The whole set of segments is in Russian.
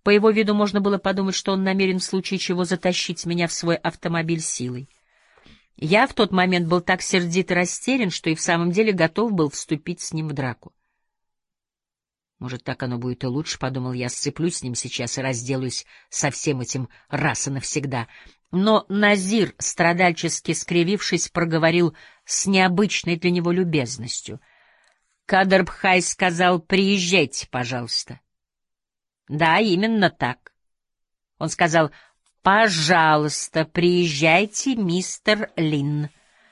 По его виду можно было подумать, что он намерен в случае чего затащить меня в свой автомобиль силой. Я в тот момент был так сердит и растерян, что и в самом деле готов был вступить с ним в драку. Может, так оно будет и лучше, — подумал я, — сцеплюсь с ним сейчас и разделаюсь со всем этим раз и навсегда. Но Назир, страдальчески скривившись, проговорил с необычной для него любезностью. Кадр-бхай сказал: «Приезжайте, пожалуйста». Да, именно так. Он сказал: «Пожалуйста, приезжайте, мистер Лин».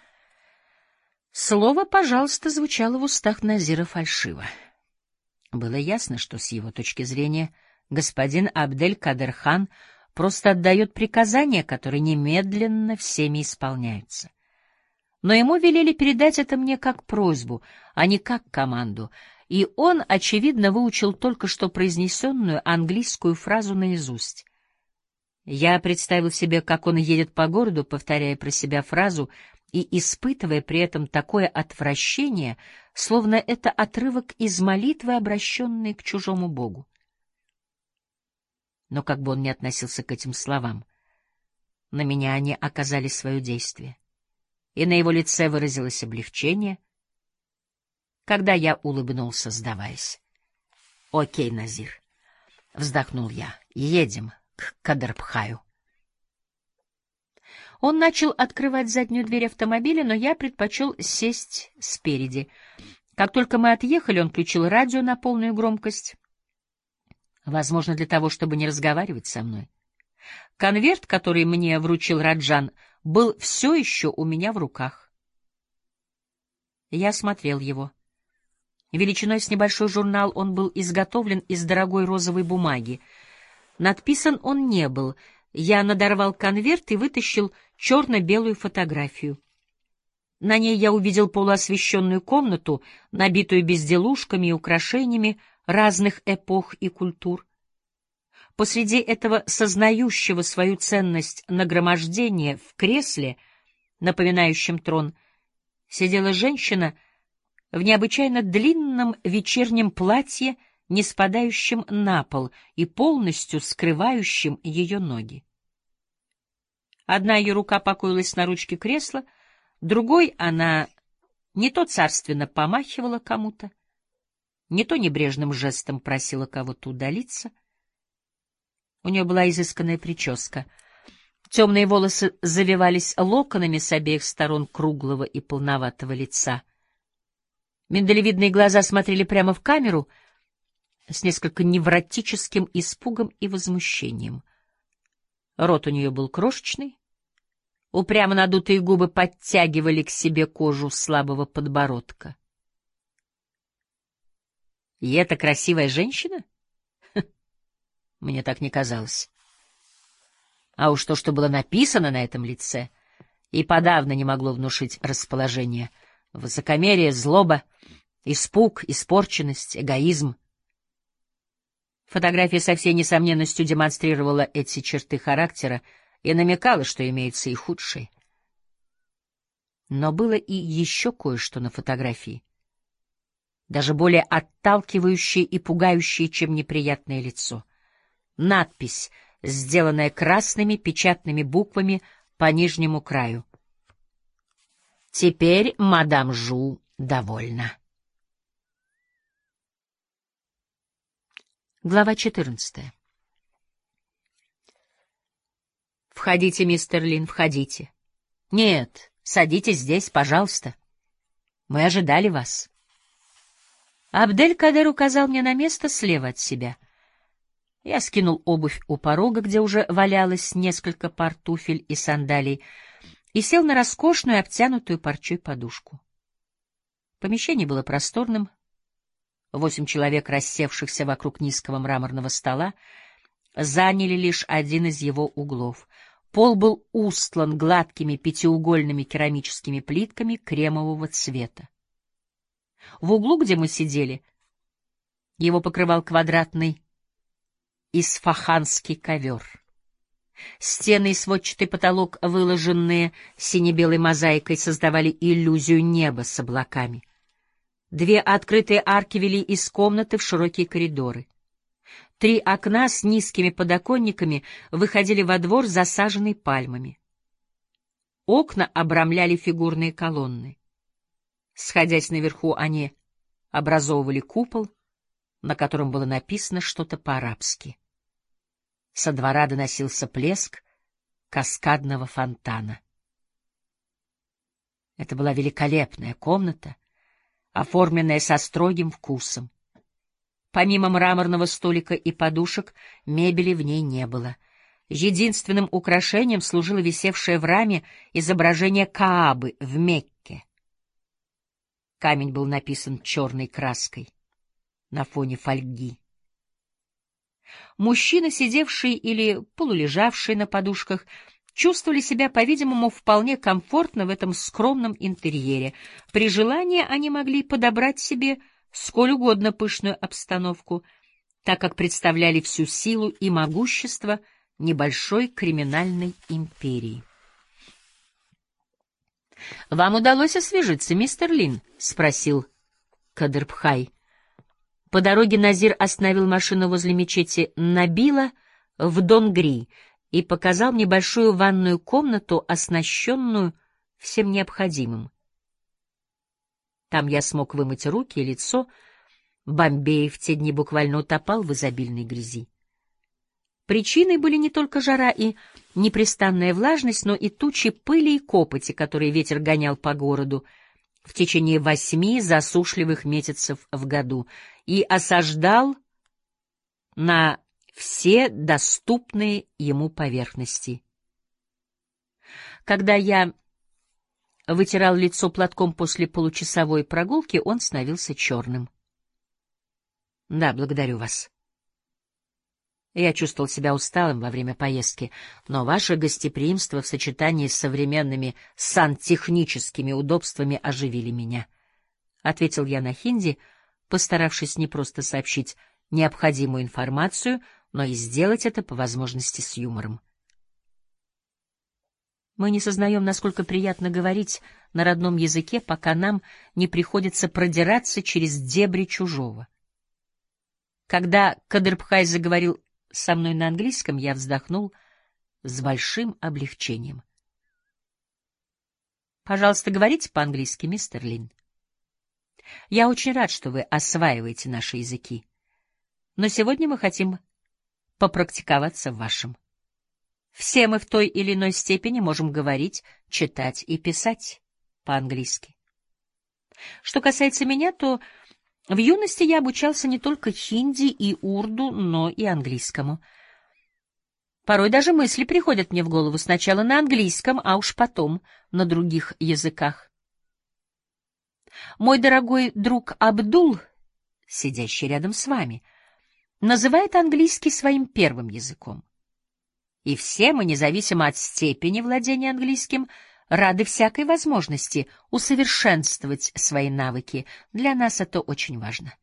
Слово «пожалуйста» звучало в устах Назира фальшиво. Было ясно, что с его точки зрения господин Абдель-Кадер-хан просто отдает приказания, которые немедленно всеми исполняются. Но ему велели передать это мне как просьбу, а не как команду, и он, очевидно, выучил только что произнесенную английскую фразу наизусть. Я представил себе, как он едет по городу, повторяя про себя фразу и испытывая при этом такое отвращение, словно это отрывок из молитвы, обращенной к чужому богу. Но как бы он ни относился к этим словам, на меня они оказали свое действие, и на его лице выразилось облегчение, когда я улыбнулся, сдаваясь. — Окей, Назир, — вздохнул я, — едем к Кадрбхаю. Он начал открывать заднюю дверь автомобиля, но я предпочел сесть спереди. Как только мы отъехали, он включил радио на полную громкость, возможно, для того, чтобы не разговаривать со мной. Конверт, который мне вручил Раджан, был все еще у меня в руках. Я осмотрел его. Величиной с небольшой журнал он был изготовлен из дорогой розовой бумаги. Надписан он не был. Я надорвал конверт и вытащил черно-белую фотографию. На ней я увидел полуосвещенную комнату, набитую безделушками и украшениями разных эпох и культур. Посреди этого сознающего свою ценность нагромождения в кресле, напоминающем трон, сидела женщина в необычайно длинном вечернем платье, не спадающем на пол и полностью скрывающем ее ноги. Одна ее рука покоилась на ручке кресла, другой она не то царственно помахивала кому-то, не то небрежным жестом просила кого-то удалиться. У нее была изысканная прическа. Темные волосы завивались локонами с обеих сторон круглого и полноватого лица. Миндалевидные глаза смотрели прямо в камеру с несколько невротическим испугом и возмущением. Рот у нее был крошечный, упрямо надутые губы подтягивали к себе кожу слабого подбородка. И эта красивая женщина? Мне так не казалось. А уж то, что было написано на этом лице, и подавно не могло внушить расположение. Высокомерие, злоба, испуг, испорченность, эгоизм. Фотография со всей несомненностью демонстрировала эти черты характера и намекала, что имеются и худшие. Но было и еще кое-что на фотографии, даже более отталкивающее и пугающее, чем неприятное лицо. Надпись, сделанная красными печатными буквами по нижнему краю. «Теперь мадам Жу довольна». Глава 14. «Входите, мистер Лин, входите». «Нет, садитесь здесь, пожалуйста. Мы ожидали вас». Абдель-Кадер указал мне на место слева от себя. Я скинул обувь у порога, где уже валялось несколько пар туфель и сандалий, и сел на роскошную, обтянутую парчой подушку. Помещение было просторным. 8 человек, рассевшихся вокруг низкого мраморного стола, заняли лишь один из его углов. Пол был устлан гладкими пятиугольными керамическими плитками кремового цвета. В углу, где мы сидели, его покрывал квадратный исфаханский ковер. Стены и сводчатый потолок, выложенные сине-белой мозаикой, создавали иллюзию неба с облаками. 2 открытые арки вели из комнаты в широкие коридоры. 3 окна с низкими подоконниками выходили во двор, засаженный пальмами. Окна обрамляли фигурные колонны. Сходясь наверху, они образовывали купол, на котором было написано что-то по-арабски. Со двора доносился плеск каскадного фонтана. Это была великолепная комната, оформленная со строгим вкусом. Помимо мраморного столика и подушек, мебели в ней не было. Единственным украшением служило висевшее в раме изображение Каабы в Мекке. Камень был написан черной краской на фоне фольги. Мужчины, сидевшие или полулежавшие на подушках, чувствовали себя, по-видимому, вполне комфортно в этом скромном интерьере. При желании они могли подобрать себе сколь угодно пышную обстановку, так как представляли всю силу и могущество небольшой криминальной империи. — Вам удалось освежиться, мистер Лин? — спросил Кадырбхай. По дороге Назир остановил машину возле мечети Набила в Донгри и показал небольшую ванную комнату, оснащенную всем необходимым. Там я смог вымыть руки и лицо. Бомбей в те дни буквально утопал в изобильной грязи. Причиной были не только жара и непрестанная влажность, но и тучи пыли и копоти, которые ветер гонял по городу в течение 8 засушливых месяцев в году и осаждал на все доступные ему поверхности. Когда я вытирал лицо платком после получасовой прогулки, он становился черным. — Да, благодарю вас. Я чувствовал себя усталым во время поездки, но ваше гостеприимство в сочетании с современными сантехническими удобствами оживили меня, — ответил я на хинди, постаравшись не просто сообщить необходимую информацию, но и сделать это по возможности с юмором. Мы не сознаем, насколько приятно говорить на родном языке, пока нам не приходится продираться через дебри чужого. Когда Кадырбхай заговорил со мной на английском, я вздохнул с большим облегчением. Пожалуйста, говорите по-английски, мистер Лин. Я очень рад, что вы осваиваете наши языки, но сегодня мы хотим попрактиковаться в вашем. Все мы в той или иной степени можем говорить, читать и писать по-английски. Что касается меня, то в юности я обучался не только хинди и урду, но и английскому. Порой даже мысли приходят мне в голову сначала на английском, а уж потом на других языках. Мой дорогой друг Абдул, сидящий рядом с вами, называет английский своим первым языком. И все мы, независимо от степени владения английским, рады всякой возможности усовершенствовать свои навыки. Для нас это очень важно.